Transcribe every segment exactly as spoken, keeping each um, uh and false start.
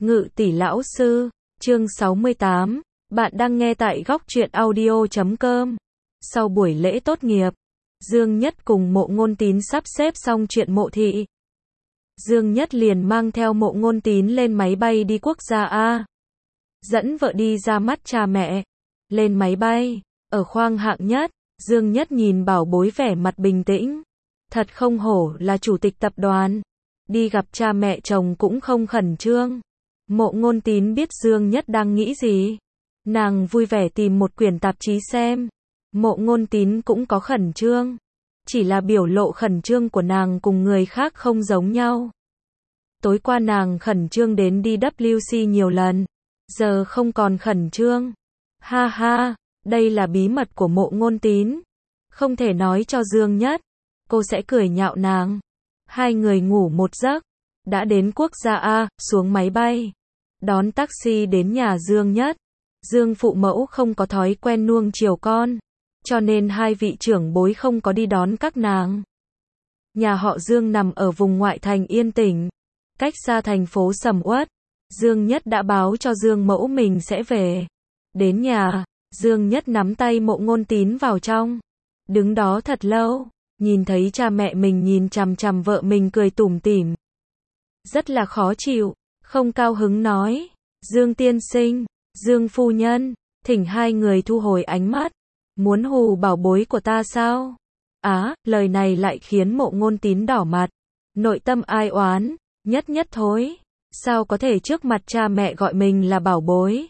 Ngự tỷ lão sư, chương sáu mươi tám, bạn đang nghe tại góc truyện audio chấm com. Sau buổi lễ tốt nghiệp, Dương Nhất cùng Mộ Ngôn Tín sắp xếp xong chuyện mộ thị. Dương Nhất liền mang theo Mộ Ngôn Tín lên máy bay đi quốc gia A. Dẫn vợ đi ra mắt cha mẹ. Lên máy bay, ở khoang hạng nhất, Dương Nhất nhìn bảo bối vẻ mặt bình tĩnh. Thật không hổ là chủ tịch tập đoàn. Đi gặp cha mẹ chồng cũng không khẩn trương. Mộ Ngôn Tín biết Dương Nhất đang nghĩ gì. Nàng vui vẻ tìm một quyển tạp chí xem. Mộ Ngôn Tín cũng có khẩn trương. Chỉ là biểu lộ khẩn trương của nàng cùng người khác không giống nhau. Tối qua nàng khẩn trương đến đi W C nhiều lần. Giờ không còn khẩn trương. Ha ha, đây là bí mật của Mộ Ngôn Tín. Không thể nói cho Dương Nhất. Cô sẽ cười nhạo nàng. Hai người ngủ một giấc. Đã đến quốc gia A, xuống máy bay. Đón taxi đến nhà Dương Nhất. Dương phụ mẫu không có thói quen nuông chiều con. Cho nên hai vị trưởng bối không có đi đón các nàng. Nhà họ Dương nằm ở vùng ngoại thành yên tĩnh. Cách xa thành phố sầm uất. Dương Nhất đã báo cho Dương mẫu mình sẽ về. Đến nhà, Dương Nhất nắm tay Mộ Ngôn Tín vào trong. Đứng đó thật lâu. Nhìn thấy cha mẹ mình nhìn chằm chằm vợ mình cười tủm tỉm. Rất là khó chịu, không cao hứng nói. Dương tiên sinh, Dương phu nhân, thỉnh hai người thu hồi ánh mắt. Muốn hù bảo bối của ta sao? Á, lời này lại khiến Mộ Ngôn Tín đỏ mặt. Nội tâm ai oán, nhất nhất thối. Sao có thể trước mặt cha mẹ gọi mình là bảo bối?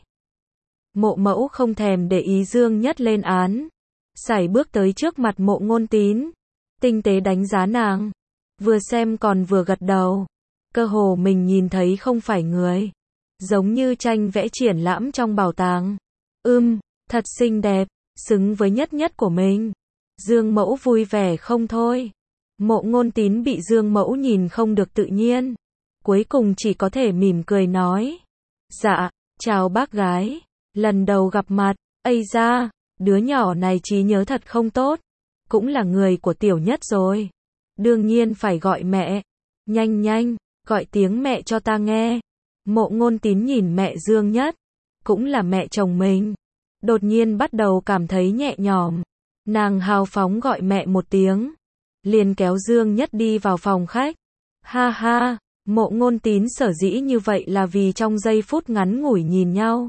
Mộ mẫu không thèm để ý Dương Nhất lên án. Sải bước tới trước mặt Mộ Ngôn Tín. Tinh tế đánh giá nàng. Vừa xem còn vừa gật đầu. Cơ hồ mình nhìn thấy không phải người. Giống như tranh vẽ triển lãm trong bảo tàng. Ưm, thật xinh đẹp, xứng với nhất nhất của mình. Dương mẫu vui vẻ không thôi. Mộ Ngôn Tín bị Dương mẫu nhìn không được tự nhiên. Cuối cùng chỉ có thể mỉm cười nói. Dạ, chào bác gái. Lần đầu gặp mặt, ây da, đứa nhỏ này trí nhớ thật không tốt. Cũng là người của Tiểu Nhất rồi. Đương nhiên phải gọi mẹ. Nhanh nhanh, gọi tiếng mẹ cho ta nghe. Mộ Ngôn Tín nhìn mẹ Dương Nhất. Cũng là mẹ chồng mình. Đột nhiên bắt đầu cảm thấy nhẹ nhõm. Nàng hào phóng gọi mẹ một tiếng. Liền kéo Dương Nhất đi vào phòng khách. Ha ha, Mộ Ngôn Tín sở dĩ như vậy là vì trong giây phút ngắn ngủi nhìn nhau.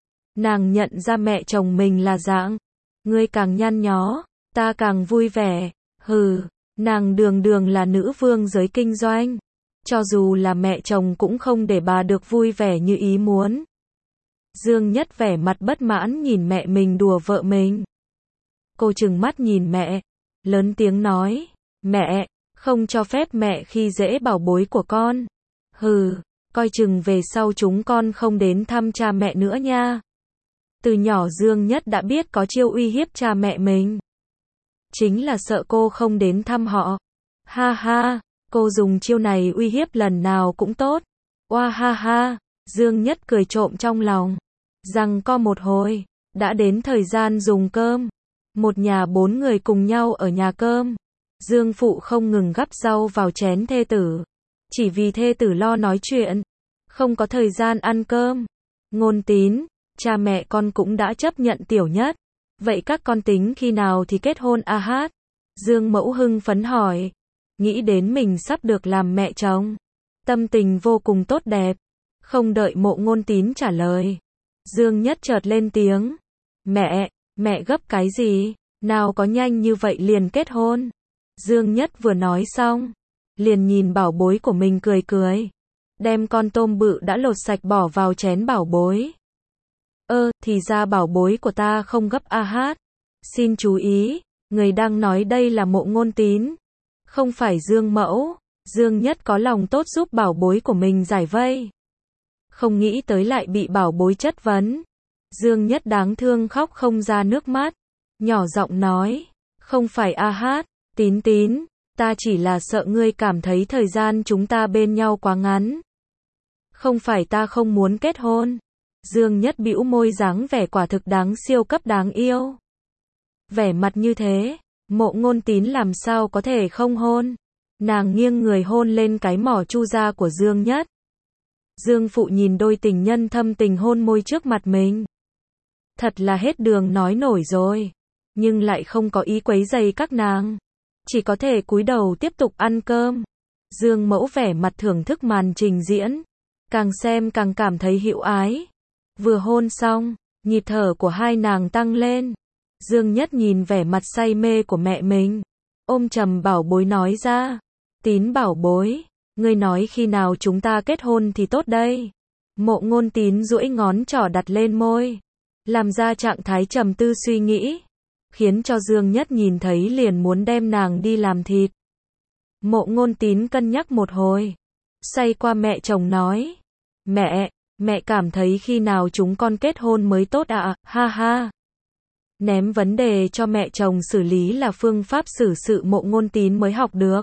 Nàng nhận ra mẹ chồng mình là dạng. Ngươi càng nhăn nhó, ta càng vui vẻ. Hừ, nàng đường đường là nữ vương giới kinh doanh. Cho dù là mẹ chồng cũng không để bà được vui vẻ như ý muốn. Dương Nhất vẻ mặt bất mãn nhìn mẹ mình đùa vợ mình. Cô trừng mắt nhìn mẹ. Lớn tiếng nói. Mẹ, không cho phép mẹ khi dễ bảo bối của con. Hừ, coi chừng về sau chúng con không đến thăm cha mẹ nữa nha. Từ nhỏ Dương Nhất đã biết có chiêu uy hiếp cha mẹ mình. Chính là sợ cô không đến thăm họ. Ha ha, cô dùng chiêu này uy hiếp lần nào cũng tốt. Oa ha ha, Dương Nhất cười trộm trong lòng. Rằng co một hồi, đã đến thời gian dùng cơm. Một nhà bốn người cùng nhau ở nhà cơm. Dương phụ không ngừng gắp rau vào chén thê tử. Chỉ vì thê tử lo nói chuyện. Không có thời gian ăn cơm. Ngôn Tín, cha mẹ con cũng đã chấp nhận Tiểu Nhất. Vậy các con tính khi nào thì kết hôn a hát? Dương mẫu hưng phấn hỏi. Nghĩ đến mình sắp được làm mẹ chồng. Tâm tình vô cùng tốt đẹp. Không đợi Mộ Ngôn Tín trả lời. Dương Nhất chợt lên tiếng. Mẹ, mẹ gấp cái gì? Nào có nhanh như vậy liền kết hôn? Dương Nhất vừa nói xong. Liền nhìn bảo bối của mình cười cười. Đem con tôm bự đã lột sạch bỏ vào chén bảo bối. Ơ, thì ra bảo bối của ta không gấp a hát. Xin chú ý, người đang nói đây là Mộ Ngôn Tín. Không phải Dương mẫu. Dương Nhất có lòng tốt giúp bảo bối của mình giải vây. Không nghĩ tới lại bị bảo bối chất vấn. Dương Nhất đáng thương khóc không ra nước mắt. Nhỏ giọng nói. Không phải a hát, Tín Tín. Ta chỉ là sợ ngươi cảm thấy thời gian chúng ta bên nhau quá ngắn. Không phải ta không muốn kết hôn. Dương Nhất bĩu môi dáng vẻ quả thực đáng siêu cấp đáng yêu. Vẻ mặt như thế, Mộ Ngôn Tín làm sao có thể không hôn. Nàng nghiêng người hôn lên cái mỏ chu ra của Dương Nhất. Dương Phụ nhìn đôi tình nhân thâm tình hôn môi trước mặt mình. Thật là hết đường nói nổi rồi. Nhưng lại không có ý quấy rầy các nàng. Chỉ có thể cúi đầu tiếp tục ăn cơm. Dương Mẫu vẻ mặt thưởng thức màn trình diễn. Càng xem càng cảm thấy hữu ái. Vừa hôn xong, nhịp thở của hai nàng tăng lên. Dương Nhất nhìn vẻ mặt say mê của mẹ mình. Ôm trầm bảo bối nói ra. Tín bảo bối, ngươi nói khi nào chúng ta kết hôn thì tốt đây. Mộ Ngôn Tín duỗi ngón trỏ đặt lên môi. Làm ra trạng thái trầm tư suy nghĩ. Khiến cho Dương Nhất nhìn thấy liền muốn đem nàng đi làm thịt. Mộ Ngôn Tín cân nhắc một hồi. Xoay qua mẹ chồng nói. Mẹ, mẹ cảm thấy khi nào chúng con kết hôn mới tốt ạ, à? Ha ha. Ném vấn đề cho mẹ chồng xử lý là phương pháp xử sự Mộ Ngôn Tín mới học được.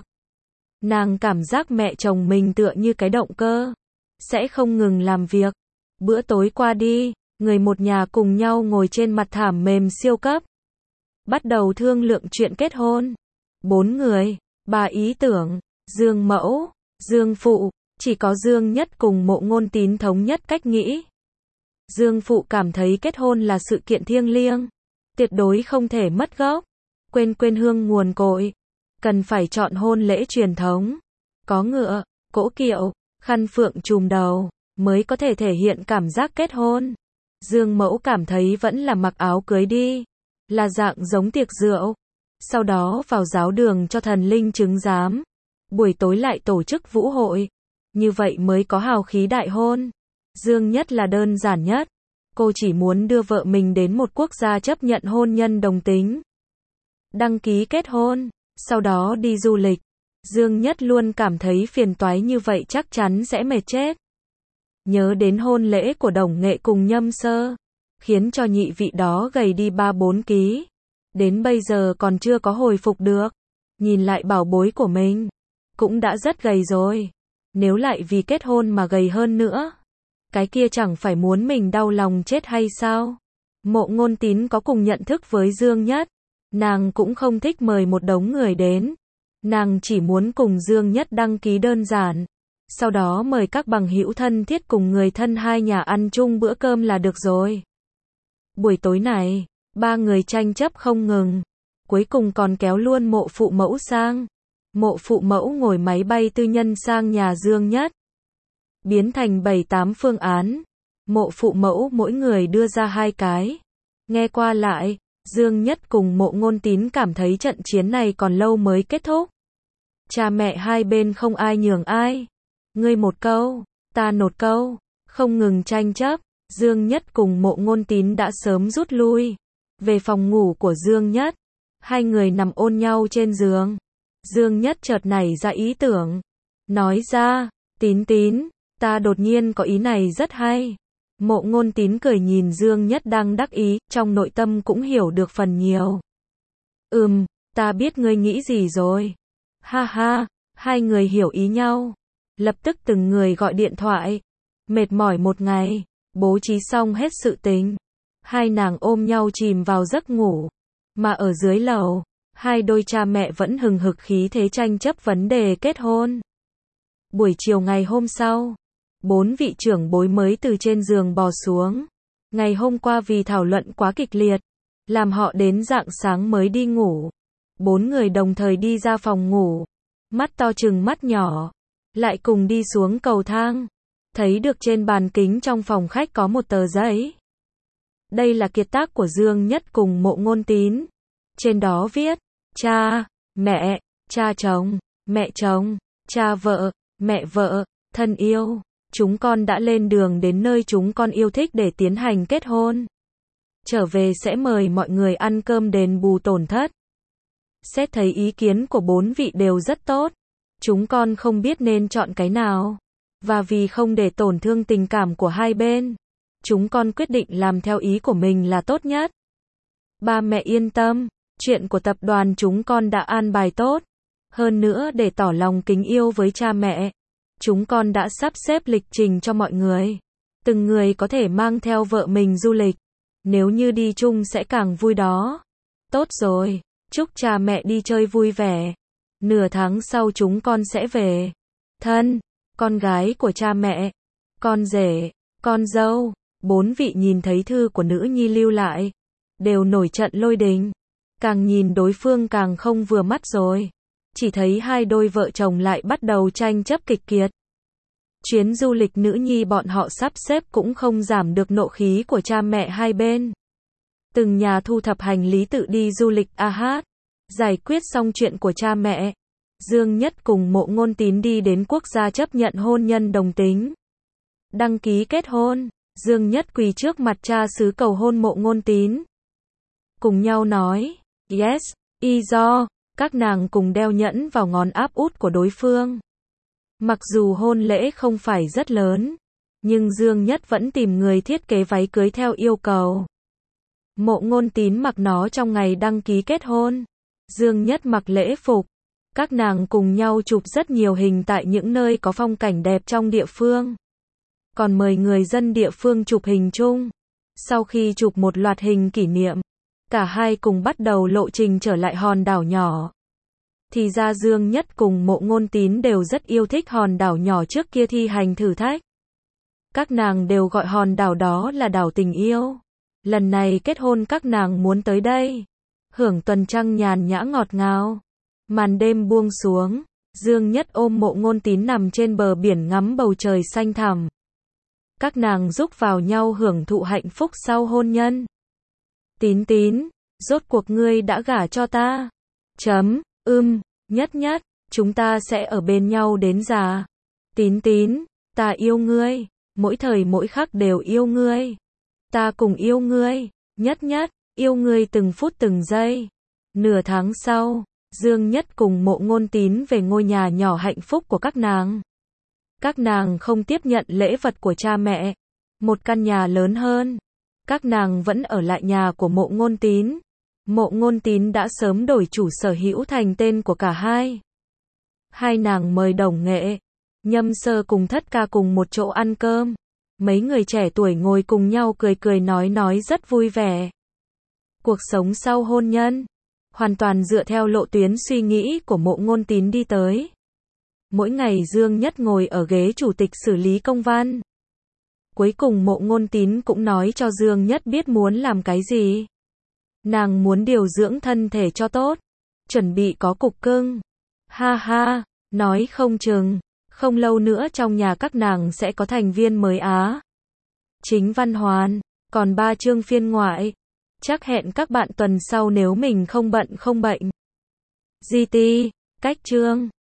Nàng cảm giác mẹ chồng mình tựa như cái động cơ. Sẽ không ngừng làm việc. Bữa tối qua đi, người một nhà cùng nhau ngồi trên mặt thảm mềm siêu cấp. Bắt đầu thương lượng chuyện kết hôn. Bốn người, ba ý tưởng, Dương Mẫu, Dương Phụ, chỉ có Dương Nhất cùng Mộ Ngôn Tín thống nhất cách nghĩ. Dương Phụ cảm thấy kết hôn là sự kiện thiêng liêng. Tuyệt đối không thể mất gốc. Quên quên hương nguồn cội. Cần phải chọn hôn lễ truyền thống. Có ngựa, cỗ kiệu, khăn phượng trùm đầu, mới có thể thể hiện cảm giác kết hôn. Dương Mẫu cảm thấy vẫn là mặc áo cưới đi. Là dạng giống tiệc rượu. Sau đó vào giáo đường cho thần linh chứng giám. Buổi tối lại tổ chức vũ hội. Như vậy mới có hào khí đại hôn. Dương Nhất là đơn giản nhất. Cô chỉ muốn đưa vợ mình đến một quốc gia chấp nhận hôn nhân đồng tính. Đăng ký kết hôn. Sau đó đi du lịch. Dương Nhất luôn cảm thấy phiền toái như vậy chắc chắn sẽ mệt chết. Nhớ đến hôn lễ của Đồng Nghệ cùng Nhâm Sơ. Khiến cho nhị vị đó gầy đi ba bốn ký. Đến bây giờ còn chưa có hồi phục được. Nhìn lại bảo bối của mình. Cũng đã rất gầy rồi. Nếu lại vì kết hôn mà gầy hơn nữa. Cái kia chẳng phải muốn mình đau lòng chết hay sao? Mộ Ngôn Tín có cùng nhận thức với Dương Nhất. Nàng cũng không thích mời một đống người đến. Nàng chỉ muốn cùng Dương Nhất đăng ký đơn giản. Sau đó mời các bằng hữu thân thiết cùng người thân hai nhà ăn chung bữa cơm là được rồi. Buổi tối này, ba người tranh chấp không ngừng. Cuối cùng còn kéo luôn Mộ Phụ Mẫu sang. Mộ Phụ Mẫu ngồi máy bay tư nhân sang nhà Dương Nhất. Biến thành bảy tám phương án. Mộ Phụ Mẫu mỗi người đưa ra hai cái. Nghe qua lại, Dương Nhất cùng Mộ Ngôn Tín cảm thấy trận chiến này còn lâu mới kết thúc. Cha mẹ hai bên không ai nhường ai. Ngươi một câu, ta một câu, không ngừng tranh chấp. Dương Nhất cùng Mộ Ngôn Tín đã sớm rút lui. Về phòng ngủ của Dương Nhất. Hai người nằm ôn nhau trên giường. Dương Nhất chợt nảy ra ý tưởng. Nói ra, Tín Tín, ta đột nhiên có ý này rất hay. Mộ Ngôn Tín cười nhìn Dương Nhất đang đắc ý, trong nội tâm cũng hiểu được phần nhiều. Ừm, ta biết ngươi nghĩ gì rồi. Ha ha, hai người hiểu ý nhau. Lập tức từng người gọi điện thoại. Mệt mỏi một ngày, bố trí xong hết sự tình. Hai nàng ôm nhau chìm vào giấc ngủ. Mà ở dưới lầu, hai đôi cha mẹ vẫn hừng hực khí thế tranh chấp vấn đề kết hôn. Buổi chiều ngày hôm sau, bốn vị trưởng bối mới từ trên giường bò xuống. Ngày hôm qua vì thảo luận quá kịch liệt, làm họ đến rạng sáng mới đi ngủ. Bốn người đồng thời đi ra phòng ngủ, mắt to trừng mắt nhỏ, lại cùng đi xuống cầu thang. Thấy được trên bàn kính trong phòng khách có một tờ giấy. Đây là kiệt tác của Dương Nhất cùng Mộ Ngôn Tín. Trên đó viết, cha, mẹ, cha chồng, mẹ chồng, cha vợ, mẹ vợ, thân yêu. Chúng con đã lên đường đến nơi chúng con yêu thích để tiến hành kết hôn. Trở về sẽ mời mọi người ăn cơm đền bù tổn thất. Xét thấy ý kiến của bốn vị đều rất tốt. Chúng con không biết nên chọn cái nào. Và vì không để tổn thương tình cảm của hai bên, chúng con quyết định làm theo ý của mình là tốt nhất. Ba mẹ yên tâm, chuyện của tập đoàn chúng con đã an bài tốt. Hơn nữa để tỏ lòng kính yêu với cha mẹ, chúng con đã sắp xếp lịch trình cho mọi người. Từng người có thể mang theo vợ mình du lịch. Nếu như đi chung sẽ càng vui đó. Tốt rồi, chúc cha mẹ đi chơi vui vẻ. Nửa tháng sau chúng con sẽ về. Thân, con gái của cha mẹ. con rể, con dâu, bốn vị nhìn thấy thư của nữ nhi lưu lại, đều nổi trận lôi đình. Càng nhìn đối phương càng không vừa mắt rồi. Chỉ thấy hai đôi vợ chồng lại bắt đầu tranh chấp kịch kiệt. Chuyến du lịch nữ nhi bọn họ sắp xếp cũng không giảm được nộ khí của cha mẹ hai bên. Từng nhà thu thập hành lý tự đi du lịch a hát. Giải quyết xong chuyện của cha mẹ, Dương Nhất cùng Mộ Ngôn Tín đi đến quốc gia chấp nhận hôn nhân đồng tính. Đăng ký kết hôn, Dương Nhất quỳ trước mặt cha xứ cầu hôn Mộ Ngôn Tín. Cùng nhau nói, yes, y do, các nàng cùng đeo nhẫn vào ngón áp út của đối phương. Mặc dù hôn lễ không phải rất lớn, nhưng Dương Nhất vẫn tìm người thiết kế váy cưới theo yêu cầu. Mộ Ngôn Tín mặc nó trong ngày đăng ký kết hôn. Dương Nhất mặc lễ phục. Các nàng cùng nhau chụp rất nhiều hình tại những nơi có phong cảnh đẹp trong địa phương. Còn mời người dân địa phương chụp hình chung. Sau khi chụp một loạt hình kỷ niệm, cả hai cùng bắt đầu lộ trình trở lại hòn đảo nhỏ. Thì ra Dương Nhất cùng Mộ Ngôn Tín đều rất yêu thích hòn đảo nhỏ trước kia thi hành thử thách. Các nàng đều gọi hòn đảo đó là đảo tình yêu. Lần này kết hôn các nàng muốn tới đây. Hưởng tuần trăng nhàn nhã ngọt ngào. Màn đêm buông xuống, Dương Nhất ôm Mộ Ngôn Tín nằm trên bờ biển ngắm bầu trời xanh thẳm. Các nàng rúc vào nhau hưởng thụ hạnh phúc sau hôn nhân. Tín Tín, rốt cuộc ngươi đã gả cho ta. Chấm, ưm, Nhất Nhất, chúng ta sẽ ở bên nhau đến già. Tín Tín, ta yêu ngươi, mỗi thời mỗi khắc đều yêu ngươi. Ta cùng yêu ngươi, Nhất Nhất, yêu ngươi từng phút từng giây. Nửa tháng sau, Dương Nhất cùng Mộ Ngôn Tín về ngôi nhà nhỏ hạnh phúc của các nàng. Các nàng không tiếp nhận lễ vật của cha mẹ. Một căn nhà lớn hơn. Các nàng vẫn ở lại nhà của Mộ Ngôn Tín. Mộ Ngôn Tín đã sớm đổi chủ sở hữu thành tên của cả hai. Hai nàng mời Đồng Nghệ, Nhâm Sơ cùng Thất Ca cùng một chỗ ăn cơm. Mấy người trẻ tuổi ngồi cùng nhau cười cười nói nói rất vui vẻ. Cuộc sống sau hôn nhân, hoàn toàn dựa theo lộ tuyến suy nghĩ của Mộ Ngôn Tín đi tới. Mỗi ngày Dương Nhất ngồi ở ghế chủ tịch xử lý công văn. Cuối cùng Mộ Ngôn Tín cũng nói cho Dương Nhất biết muốn làm cái gì. Nàng muốn điều dưỡng thân thể cho tốt, chuẩn bị có cục cưng. Ha ha, nói không chừng, không lâu nữa trong nhà các nàng sẽ có thành viên mới á. Chính văn hoàn, còn ba chương phiên ngoại. Chắc hẹn các bạn tuần sau nếu mình không bận không bệnh. giê tê, cách chương.